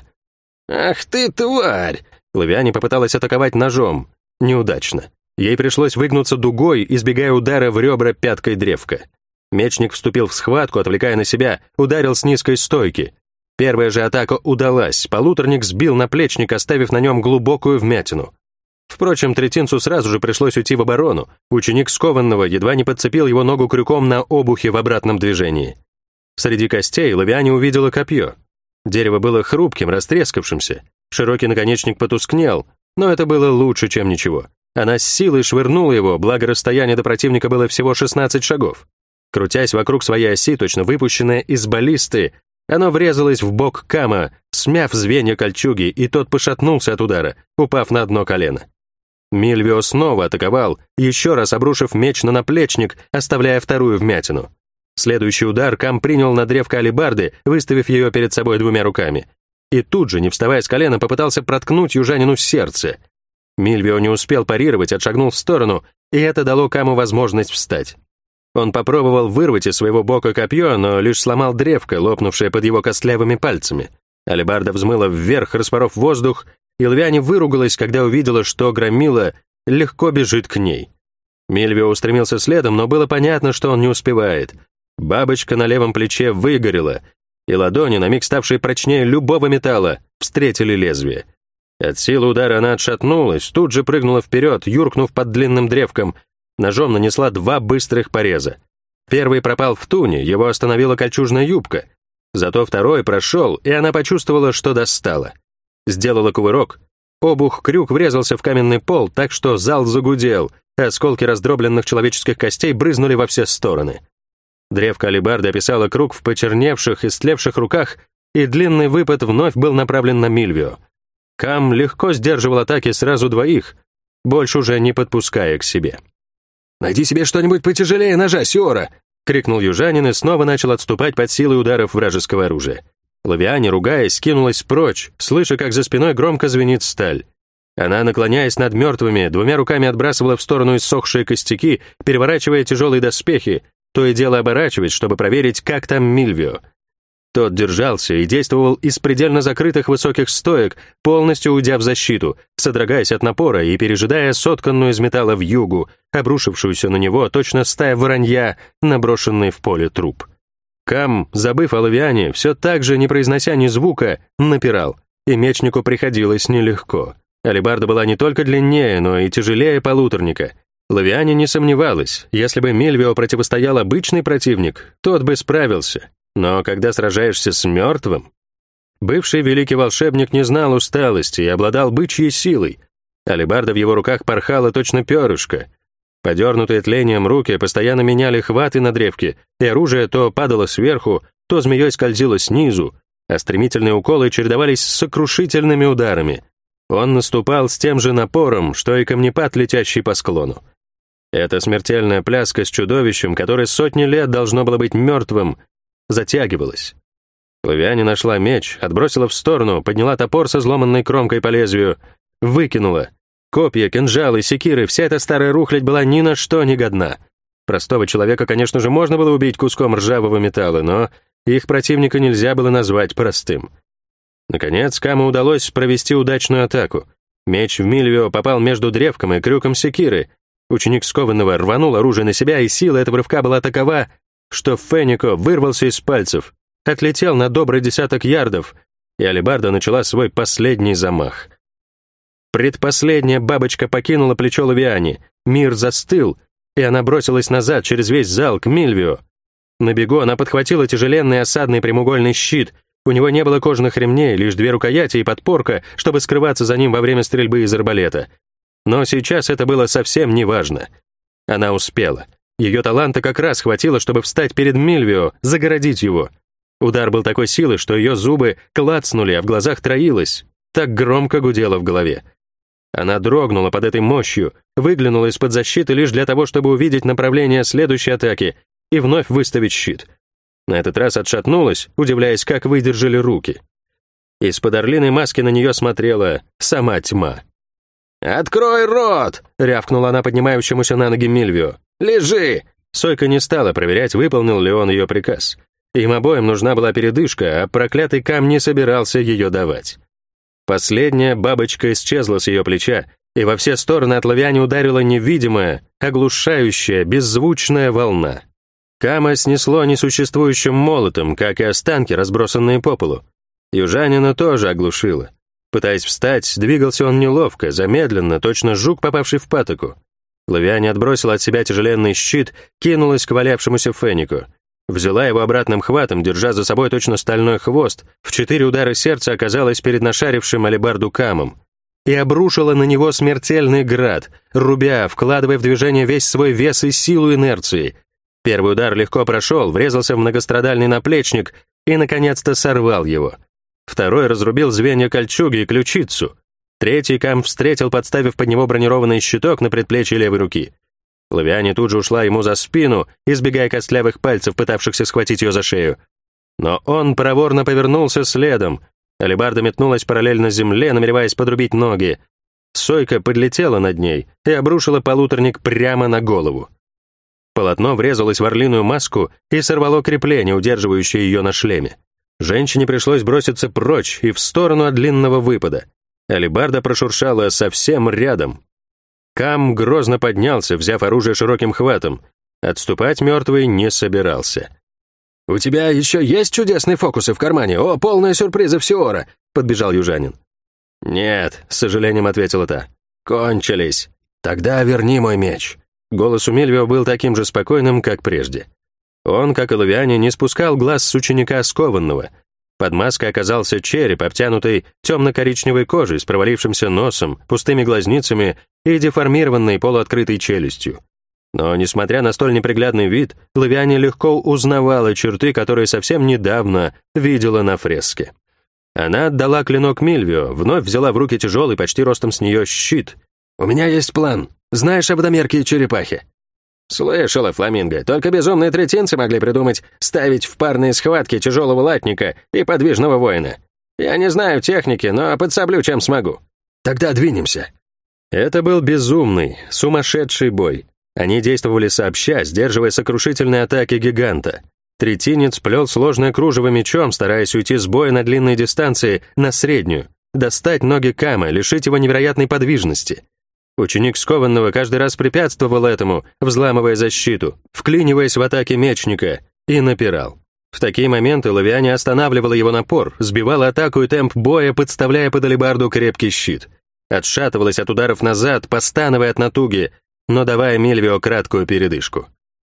«Ах ты, тварь!» Лавиане попыталась атаковать ножом. Неудачно. Ей пришлось выгнуться дугой, избегая удара в ребра пяткой древка. Мечник вступил в схватку, отвлекая на себя, ударил с низкой стойки. Первая же атака удалась, полуторник сбил наплечник, оставив на нем глубокую вмятину. Впрочем, третинцу сразу же пришлось уйти в оборону, ученик скованного едва не подцепил его ногу крюком на обухе в обратном движении. Среди костей Лавиане увидела копье. Дерево было хрупким, растрескавшимся, широкий наконечник потускнел, но это было лучше, чем ничего. Она с силой швырнула его, благо расстояние до противника было всего шестнадцать шагов. Крутясь вокруг своей оси, точно выпущенное из баллисты, оно врезалось в бок Кама, смяв звенья кольчуги, и тот пошатнулся от удара, упав на одно колено. Мильвио снова атаковал, еще раз обрушив меч на наплечник, оставляя вторую вмятину. Следующий удар Кам принял на древко алебарды, выставив ее перед собой двумя руками. И тут же, не вставая с колена, попытался проткнуть южанину сердце. Мильвио не успел парировать, отшагнул в сторону, и это дало Каму возможность встать. Он попробовал вырвать из своего бока копье, но лишь сломал древко, лопнувшее под его костлявыми пальцами. Алебарда взмыла вверх, распоров воздух, и Лавиане выругалась, когда увидела, что громила легко бежит к ней. Мильвио устремился следом, но было понятно, что он не успевает. Бабочка на левом плече выгорела, и ладони, на миг ставшие прочнее любого металла, встретили лезвие. От силы удара она отшатнулась, тут же прыгнула вперед, юркнув под длинным древком, ножом нанесла два быстрых пореза. Первый пропал в туне, его остановила кольчужная юбка. Зато второй прошел, и она почувствовала, что достала. Сделала кувырок. Обух-крюк врезался в каменный пол, так что зал загудел, осколки раздробленных человеческих костей брызнули во все стороны. Древко алебарды описало круг в почерневших и стлевших руках, и длинный выпад вновь был направлен на Мильвио. Кам легко сдерживал атаки сразу двоих, больше уже не подпуская к себе. «Найди себе что-нибудь потяжелее ножа, Сиора!» — крикнул южанин и снова начал отступать под силой ударов вражеского оружия. Лавиане, ругаясь, кинулась прочь, слыша, как за спиной громко звенит сталь. Она, наклоняясь над мертвыми, двумя руками отбрасывала в сторону иссохшие костяки, переворачивая тяжелые доспехи, то и дело оборачиваясь, чтобы проверить, как там Мильвио. Тот держался и действовал из предельно закрытых высоких стоек, полностью уйдя в защиту, содрогаясь от напора и пережидая сотканную из металла вьюгу, обрушившуюся на него точно стая воронья, наброшенный в поле труп. Кам, забыв о Лавиане, все так же, не произнося ни звука, напирал, и мечнику приходилось нелегко. Алебарда была не только длиннее, но и тяжелее полуторника. Лавиане не сомневалась, если бы Мильвио противостоял обычный противник, тот бы справился. Но когда сражаешься с мертвым... Бывший великий волшебник не знал усталости и обладал бычьей силой. Алебарда в его руках порхала точно перышко. Подернутые тлением руки постоянно меняли хваты на древке, и оружие то падало сверху, то змеей скользило снизу, а стремительные уколы чередовались с сокрушительными ударами. Он наступал с тем же напором, что и камнепад, летящий по склону. Эта смертельная пляска с чудовищем, которое сотни лет должно было быть мертвым, затягивалась. Лавиане нашла меч, отбросила в сторону, подняла топор со сломанной кромкой по лезвию, выкинула. Копья, кинжалы, секиры, вся эта старая рухлядь была ни на что не годна. Простого человека, конечно же, можно было убить куском ржавого металла, но их противника нельзя было назвать простым. Наконец, Каму удалось провести удачную атаку. Меч в Мильвио попал между древком и крюком секиры. Ученик скованного рванул оружие на себя, и сила этого рывка была такова, что Фенико вырвался из пальцев, отлетел на добрый десяток ярдов, и алебарда начала свой последний замах. Предпоследняя бабочка покинула плечо Лавиани, мир застыл, и она бросилась назад через весь зал к Мильвио. На бегу она подхватила тяжеленный осадный прямоугольный щит, у него не было кожаных ремней, лишь две рукояти и подпорка, чтобы скрываться за ним во время стрельбы из арбалета. Но сейчас это было совсем неважно. Она успела. Ее таланта как раз хватило, чтобы встать перед Мильвио, загородить его. Удар был такой силы, что ее зубы клацнули, а в глазах троилось. Так громко гудело в голове. Она дрогнула под этой мощью, выглянула из-под защиты лишь для того, чтобы увидеть направление следующей атаки и вновь выставить щит. На этот раз отшатнулась, удивляясь, как выдержали руки. Из-под орлиной маски на нее смотрела сама тьма. «Открой рот!» — рявкнула она поднимающемуся на ноги Мильвио. «Лежи! Сойка не стала проверять, выполнил ли он ее приказ. Им обоим нужна была передышка, а проклятый Кам не собирался ее давать. Последняя бабочка исчезла с ее плеча, и во все стороны от Лавиани ударила невидимая, оглушающая, беззвучная волна. Кама снесло несуществующим молотом, как и останки, разбросанные по полу. Южанина тоже оглушило. Пытаясь встать, двигался он неловко, замедленно, точно жук, попавший в патоку. Лавиани отбросила от себя тяжеленный щит, кинулась к валявшемуся фенику. Взяла его обратным хватом, держа за собой точно стальной хвост, в четыре удара сердца оказалась перед нашарившим алебарду Камом и обрушила на него смертельный град, рубя, вкладывая в движение весь свой вес и силу инерции. Первый удар легко прошел, врезался в многострадальный наплечник и, наконец-то, сорвал его. Второй разрубил звенья кольчуги и ключицу. Третий Кам встретил, подставив под него бронированный щиток на предплечье левой руки. Лавиани тут же ушла ему за спину, избегая костлявых пальцев, пытавшихся схватить ее за шею. Но он проворно повернулся следом. Алебарда метнулась параллельно земле, намереваясь подрубить ноги. Сойка подлетела над ней и обрушила полуторник прямо на голову. Полотно врезалось в орлиную маску и сорвало крепление, удерживающее ее на шлеме. Женщине пришлось броситься прочь и в сторону от длинного выпада. Алебарда прошуршала совсем рядом. Кам грозно поднялся, взяв оружие широким хватом. Отступать мертвый не собирался. «У тебя еще есть чудесные фокусы в кармане? О, полные сюрпризы Всеора!» — подбежал южанин. «Нет», — с сожалением ответила та. «Кончились. Тогда верни мой меч». Голос у Мильвио был таким же спокойным, как прежде. Он, как и Лавиани, не спускал глаз с ученика скованного. Под маской оказался череп, обтянутый темно-коричневой кожей с провалившимся носом, пустыми глазницами и деформированной полуоткрытой челюстью. Но, несмотря на столь неприглядный вид, Лавиани легко узнавала черты, которые совсем недавно видела на фреске. Она отдала клинок Мильвио, вновь взяла в руки тяжелый, почти ростом с нее, щит. «У меня есть план. Знаешь об водомерке и черепахе?» «Слышала, Фламинго, только безумные третинцы могли придумать ставить в парные схватки тяжелого латника и подвижного воина. Я не знаю техники, но подсоблю, чем смогу». «Тогда двинемся». Это был безумный, сумасшедший бой. Они действовали сообща, сдерживая сокрушительные атаки гиганта. Третинец плел сложное кружево мечом, стараясь уйти с боя на длинной дистанции на среднюю, достать ноги Кама, лишить его невероятной подвижности. Ученик скованного каждый раз препятствовал этому, взламывая защиту, вклиниваясь в атаки мечника, и напирал. В такие моменты Лавиани останавливала его напор, сбивала атаку и темп боя, подставляя под алебарду крепкий щит. Отшатывалась от ударов назад, постановая от натуги, но давая Мильвио краткую передышку.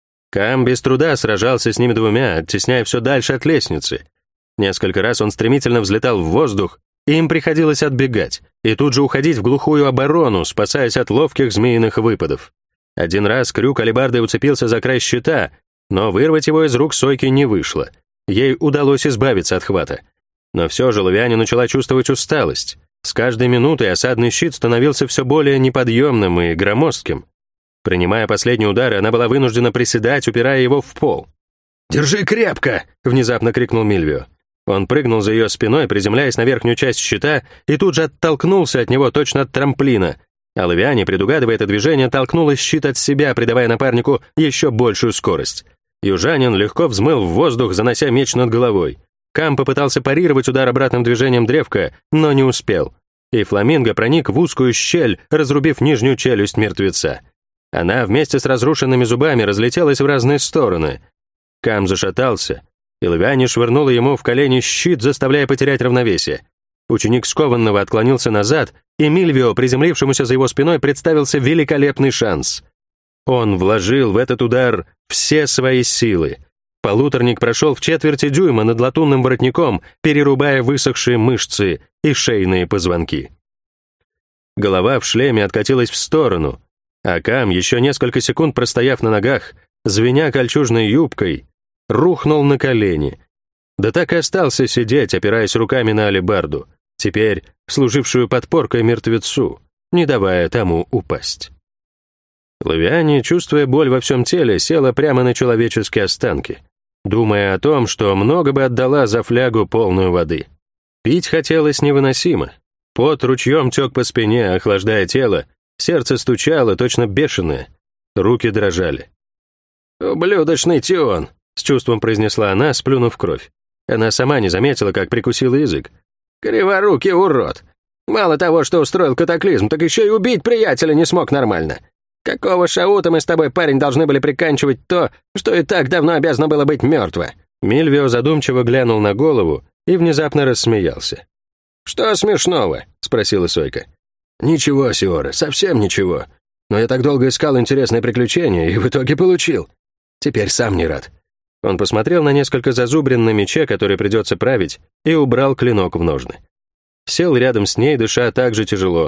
Кам без труда сражался с ними двумя, оттесняя все дальше от лестницы. Несколько раз он стремительно взлетал в воздух, и им приходилось отбегать, и тут же уходить в глухую оборону, спасаясь от ловких змеиных выпадов. Один раз крюк алебарды уцепился за край щита, но вырвать его из рук Сойки не вышло. Ей удалось избавиться от хвата. Но все же Лавиани начала чувствовать усталость. С каждой минутой осадный щит становился все более неподъемным и громоздким. Принимая последний удар, она была вынуждена приседать, упирая его в пол. «Держи крепко!» — внезапно крикнул Мильвио. Он прыгнул за ее спиной, приземляясь на верхнюю часть щита, и тут же оттолкнулся от него точно от трамплина. А Лавиани, предугадывая это движение, толкнула щит от себя, придавая напарнику еще большую скорость. Южанин легко взмыл в воздух, занося меч над головой. Кам попытался парировать удар обратным движением древка, но не успел. И Фламинго проник в узкую щель, разрубив нижнюю челюсть мертвеца. Она вместе с разрушенными зубами разлетелась в разные стороны. Кам зашатался, и Лавиани швырнула ему в колени щит, заставляя потерять равновесие. Ученик скованного отклонился назад, и Мильвио, приземлившемуся за его спиной, представился великолепный шанс. Он вложил в этот удар все свои силы. Полуторник прошел в четверти дюйма над латунным воротником, перерубая высохшие мышцы и шейные позвонки. Голова в шлеме откатилась в сторону, а Кам, еще несколько секунд простояв на ногах, звеня кольчужной юбкой, рухнул на колени. Да так и остался сидеть, опираясь руками на алебарду, теперь служившую подпоркой мертвецу, не давая тому упасть. Лавиани, чувствуя боль во всем теле, села прямо на человеческие останки, думая о том, что много бы отдала за флягу полную воды. Пить хотелось невыносимо. Пот ручьем тек по спине, охлаждая тело, сердце стучало, точно бешеное, руки дрожали. «Ублюдочный Тион», — с чувством произнесла она, сплюнув кровь. Она сама не заметила, как прикусила язык. «Криворукий урод! Мало того, что устроил катаклизм, так еще и убить приятеля не смог нормально. Какого шаута мы с тобой, парень, должны были приканчивать то, что и так давно обязано было быть мертво?» Мильвио задумчиво глянул на голову и внезапно рассмеялся. «Что смешного?» — спросила Сойка. «Ничего, Сиора, совсем ничего. Но я так долго искал интересное приключение и в итоге получил. Теперь сам не рад». Он посмотрел на несколько зазубрин на мече, который придется править, и убрал клинок в ножны. Сел рядом с ней, дыша так же тяжело.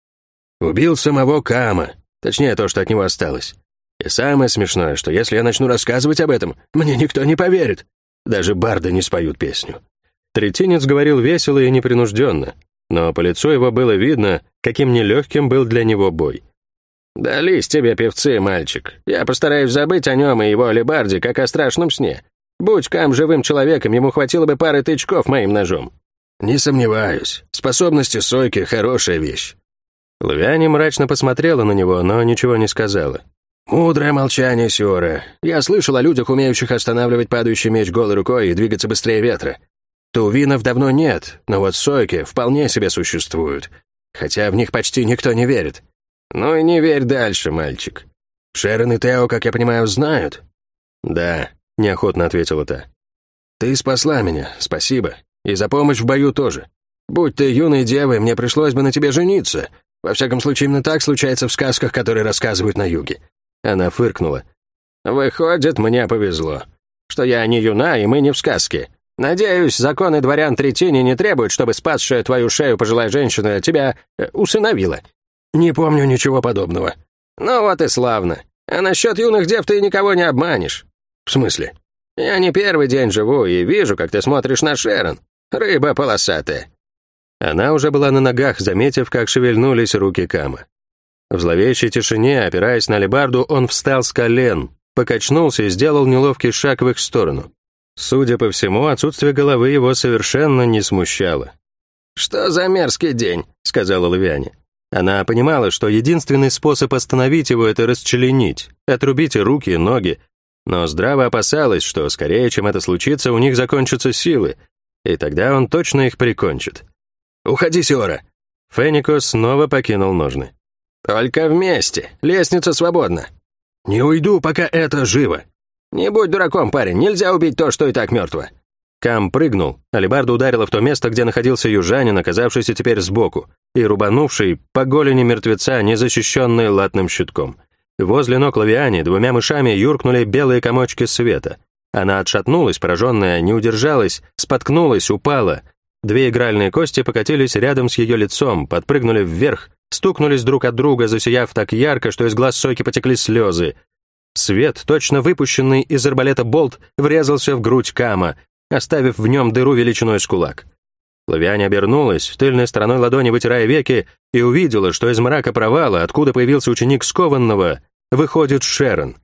«Убил самого Кама, точнее, то, что от него осталось. И самое смешное, что если я начну рассказывать об этом, мне никто не поверит. Даже барды не споют песню». Третинец говорил весело и непринужденно, но по лицу его было видно, каким нелегким был для него бой. «Дались тебе певцы, мальчик. Я постараюсь забыть о нем и его алебарде, как о страшном сне. Будь Кам живым человеком, ему хватило бы пары тычков моим ножом». «Не сомневаюсь. Способности Сойки — хорошая вещь». Лавиане мрачно посмотрела на него, но ничего не сказала. «Мудрое молчание, Сиора. Я слышал о людях, умеющих останавливать падающий меч голой рукой и двигаться быстрее ветра. Тувинов давно нет, но вот Сойки вполне себе существуют, хотя в них почти никто не верит». «Ну и не верь дальше, мальчик». «Шерон и Тео, как я понимаю, знают?» «Да», — неохотно ответила та. «Ты спасла меня, спасибо. И за помощь в бою тоже. Будь ты юной девой, мне пришлось бы на тебе жениться. Во всяком случае, именно так случается в сказках, которые рассказывают на юге». Она фыркнула. «Выходит, мне повезло, что я не юна, и мы не в сказке. Надеюсь, законы дворян Третини не требуют, чтобы спасшая твою шею пожилая женщина тебя э, усыновила». «Не помню ничего подобного». «Ну вот и славно. А насчет юных дев ты никого не обманешь». «В смысле?» «Я не первый день живу и вижу, как ты смотришь на Шерон. Рыба полосатая». Она уже была на ногах, заметив, как шевельнулись руки Кама. В зловещей тишине, опираясь на алебарду, он встал с колен, покачнулся и сделал неловкий шаг в их сторону. Судя по всему, отсутствие головы его совершенно не смущало. «Что за мерзкий день?» — сказала Лавиане. Она понимала, что единственный способ остановить его — это расчленить, отрубить и руки, и ноги, но здраво опасалась, что скорее, чем это случится, у них закончатся силы, и тогда он точно их прикончит. «Уходи, Сиора!» Феникос снова покинул ножны. «Только вместе. Лестница свободна». «Не уйду, пока это живо». «Не будь дураком, парень, нельзя убить то, что и так мертво». Кам прыгнул, алебарда ударила в то место, где находился южанин, оказавшийся теперь сбоку, и рубанувший по голени мертвеца, незащищенный латным щитком. Возле ног Лавиани двумя мышами юркнули белые комочки света. Она отшатнулась, пораженная, не удержалась, споткнулась, упала. Две игральные кости покатились рядом с ее лицом, подпрыгнули вверх, стукнулись друг от друга, засияв так ярко, что из глаз Сойки потекли слезы. Свет, точно выпущенный из арбалета болт, врезался в грудь Кама, оставив в нем дыру величиной с кулак. Лавиане обернулась, тыльной стороной ладони вытирая веки, и увидела, что из мрака провала, откуда появился ученик скованного, выходит Шерон.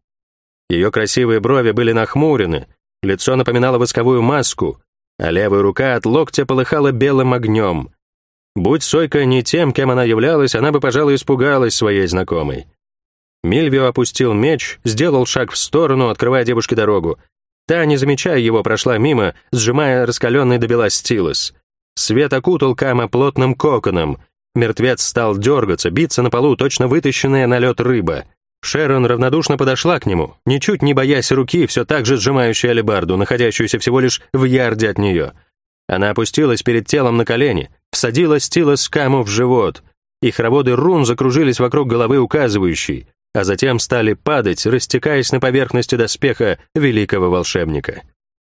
Ее красивые брови были нахмурены, лицо напоминало восковую маску, а левая рука от локтя полыхала белым огнем. Будь Сойка не тем, кем она являлась, она бы, пожалуй, испугалась своей знакомой. Мильвио опустил меч, сделал шаг в сторону, открывая девушке дорогу. Та, не замечая его, прошла мимо, сжимая раскаленный до бела стилус. Свет окутал Кама плотным коконом. Мертвец стал дергаться, биться на полу, точно вытащенная на лед рыба. Шерон равнодушно подошла к нему, ничуть не боясь руки, все так же сжимающей алебарду, находящуюся всего лишь в ярде от нее. Она опустилась перед телом на колени, всадила стилус Каму в живот. Их хороводы рун закружились вокруг головы указывающей, а затем стали падать, растекаясь на поверхности доспеха великого волшебника.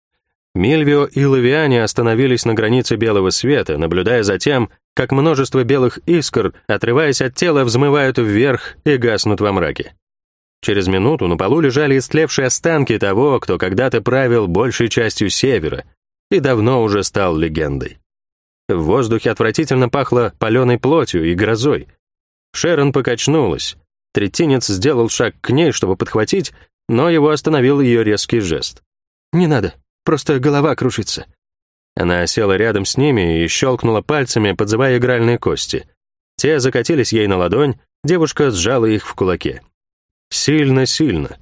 Мильвио и Лавиане остановились на границе белого света, наблюдая за тем, как множество белых искр, отрываясь от тела, взмывают вверх и гаснут во мраке. Через минуту на полу лежали истлевшие останки того, кто когда-то правил большей частью севера и давно уже стал легендой. В воздухе отвратительно пахло паленой плотью и грозой. Шерон покачнулась. Третинец сделал шаг к ней, чтобы подхватить, но его остановил ее резкий жест. «Не надо, просто голова кружится». Она села рядом с ними и щелкнула пальцами, подзывая игральные кости. Те закатились ей на ладонь, девушка сжала их в кулаке. Сильно-сильно.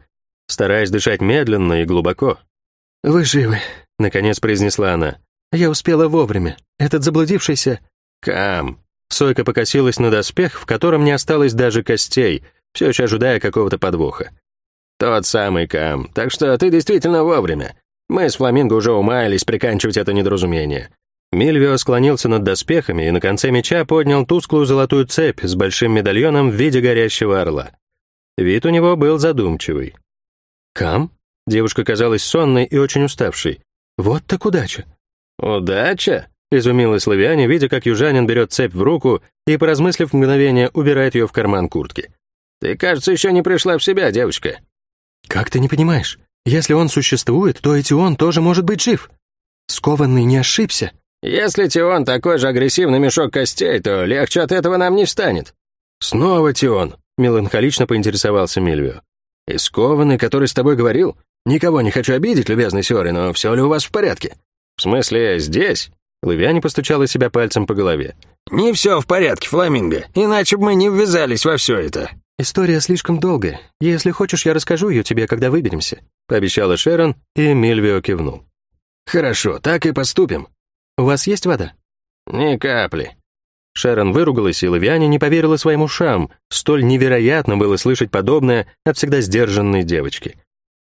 стараясь дышать медленно и глубоко. «Вы живы», — наконец произнесла она. «Я успела вовремя. Этот заблудившийся...» «Кам». Сойка покосилась на доспех, в котором не осталось даже костей, все еще ожидая какого-то подвоха. «Тот самый Кам. Так что ты действительно вовремя. Мы с Фламинго уже умаялись приканчивать это недоразумение». Мильвио склонился над доспехами и на конце меча поднял тусклую золотую цепь с большим медальоном в виде горящего орла. Вид у него был задумчивый. «Кам?» Девушка казалась сонной и очень уставшей. «Вот так удача!» «Удача?» — изумилась Лавиане, видя, как южанин берет цепь в руку и, поразмыслив мгновение, убирает ее в карман куртки. «Ты, кажется, еще не пришла в себя, девочка». «Как ты не понимаешь? Если он существует, то и Тион тоже может быть жив. Скованный не ошибся». «Если Тион такой же агрессивный мешок костей, то легче от этого нам не станет». «Снова Тион», — меланхолично поинтересовался Мильвио. «И скованный, который с тобой говорил? Никого не хочу обидеть, любезный Сиори, но все ли у вас в порядке?» «В смысле, здесь?» Лавиане постучала себя пальцем по голове. «Не все в порядке, Фламинго, иначе бы мы не ввязались во все это». «История слишком долгая. Если хочешь, я расскажу ее тебе, когда выберемся», — пообещала Шерон, и Мильвио кивнул. «Хорошо, так и поступим». «У вас есть вода?» «Ни капли». Шерон выругалась, и Лавиане не поверила своим ушам. Столь невероятно было слышать подобное от всегда сдержанной девочки.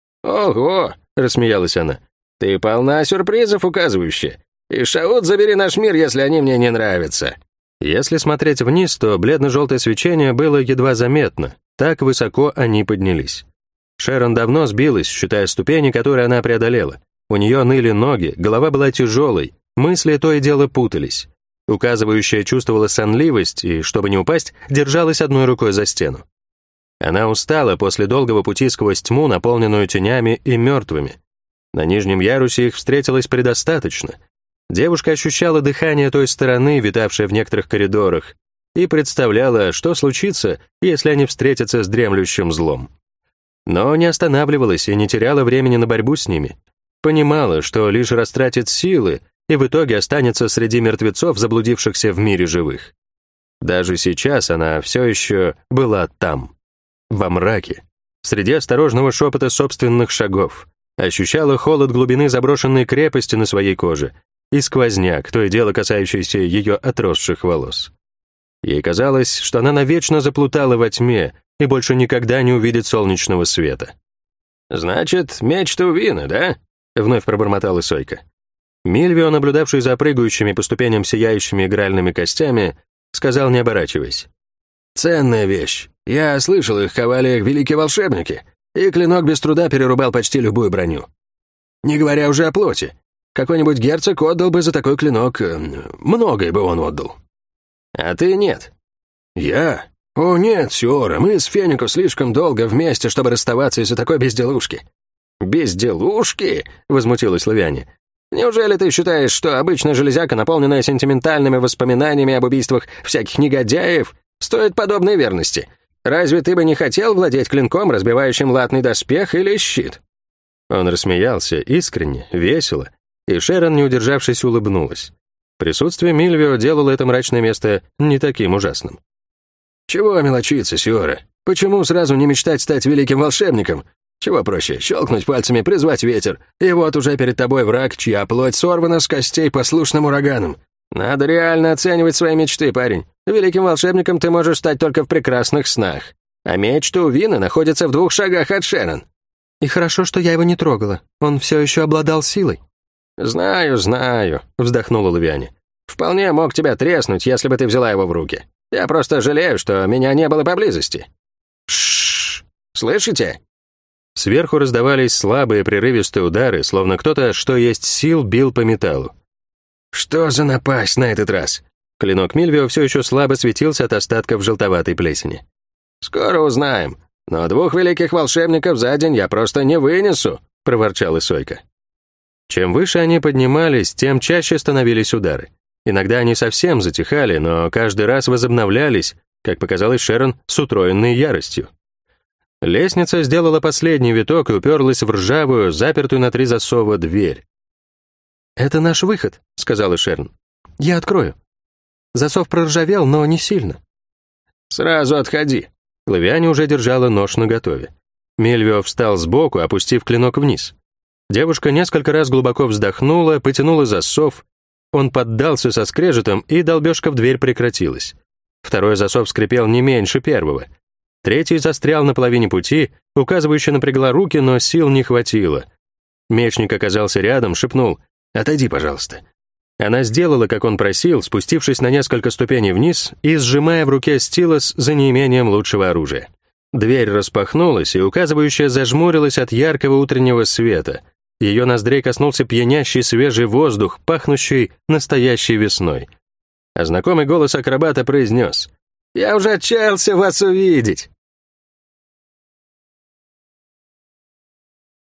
«Ого!» — рассмеялась она. «Ты полна сюрпризов, указывающих. И, Шаут, забери наш мир, если они мне не нравятся». Если смотреть вниз, то бледно-желтое свечение было едва заметно. Так высоко они поднялись. Шерон давно сбилась, считая ступени, которые она преодолела. У нее ныли ноги, голова была тяжелой, мысли то и дело путались. Указывающая чувствовала сонливость и, чтобы не упасть, держалась одной рукой за стену. Она устала после долгого пути сквозь тьму, наполненную тенями и мертвыми. На нижнем ярусе их встретилось предостаточно. Девушка ощущала дыхание той стороны, витавшей в некоторых коридорах, и представляла, что случится, если они встретятся с дремлющим злом. Но не останавливалась и не теряла времени на борьбу с ними. Понимала, что лишь растратит силы, и в итоге останется среди мертвецов, заблудившихся в мире живых. Даже сейчас она все еще была там, во мраке, среди осторожного шепота собственных шагов, ощущала холод глубины заброшенной крепости на своей коже и сквозняк, то и дело касающийся ее отросших волос. Ей казалось, что она навечно заплутала во тьме и больше никогда не увидит солнечного света. «Значит, меч Тувина, да?» — вновь пробормотала Сойка. Мильвио, наблюдавший за прыгающими по ступеням сияющими игральными костями, сказал, не оборачиваясь. «Ценная вещь. Я слышал, их ковали великие волшебники, и клинок без труда перерубал почти любую броню. Не говоря уже о плоти. Какой-нибудь герцог отдал бы за такой клинок... Многое бы он отдал». «А ты нет». «Я? О нет, Сиора, мы с Фенико слишком долго вместе, чтобы расставаться из-за такой безделушки». «Безделушки?» — возмутилась Лавиане. «Неужели ты считаешь, что обычная железяка, наполненная сентиментальными воспоминаниями об убийствах всяких негодяев, стоит подобной верности? Разве ты бы не хотел владеть клинком, разбивающим латный доспех или щит?» Он рассмеялся, искренне, весело, и Шерон, не удержавшись, улыбнулась. Присутствие Мильвио делало это мрачное место не таким ужасным. «Чего мелочиться, Сиора? Почему сразу не мечтать стать великим волшебником? Чего проще, щелкнуть пальцами, призвать ветер, и вот уже перед тобой враг, чья плоть сорвана с костей послушным ураганом». «Надо реально оценивать свои мечты, парень. Великим волшебником ты можешь стать только в прекрасных снах. А меч Тувина находится в двух шагах от Шерон». «И хорошо, что я его не трогала. Он все еще обладал силой». «Знаю, знаю», — вздохнула Лавиане. «Вполне мог тебя треснуть, если бы ты взяла его в руки. Я просто жалею, что меня не было поблизости». «Шшш! Слышите?» Сверху раздавались слабые прерывистые удары, словно кто-то, что есть сил, бил по металлу. «Что за напасть на этот раз?» Клинок Мильвио все еще слабо светился от остатков желтоватой плесени. «Скоро узнаем. Но двух великих волшебников за день я просто не вынесу», — проворчала Сойка. Чем выше они поднимались, тем чаще становились удары. Иногда они совсем затихали, но каждый раз возобновлялись, как показалось Шерон, с утроенной яростью. Лестница сделала последний виток и уперлась в ржавую, запертую на три засова дверь. «Это наш выход», — сказала Шерон. «Я открою. Засов проржавел, но не сильно». «Сразу отходи». Лавиане уже держала нож наготове. Мильвио встал сбоку, опустив клинок вниз. Девушка несколько раз глубоко вздохнула, потянула засов. Он поддался со скрежетом, и долбежка в дверь прекратилась. Второй засов скрипел не меньше первого. Третий застрял на половине пути, указывающе напрягла руки, но сил не хватило. Мечник оказался рядом, шепнул: «Отойди, пожалуйста». Она сделала, как он просил, спустившись на несколько ступеней вниз и сжимая в руке стилос за неимением лучшего оружия. Дверь распахнулась, и указывающая зажмурилась от яркого утреннего света. Ее ноздрей коснулся пьянящий свежий воздух, пахнущий настоящей весной. А знакомый голос акробата произнес: «Я уже отчаялся вас увидеть».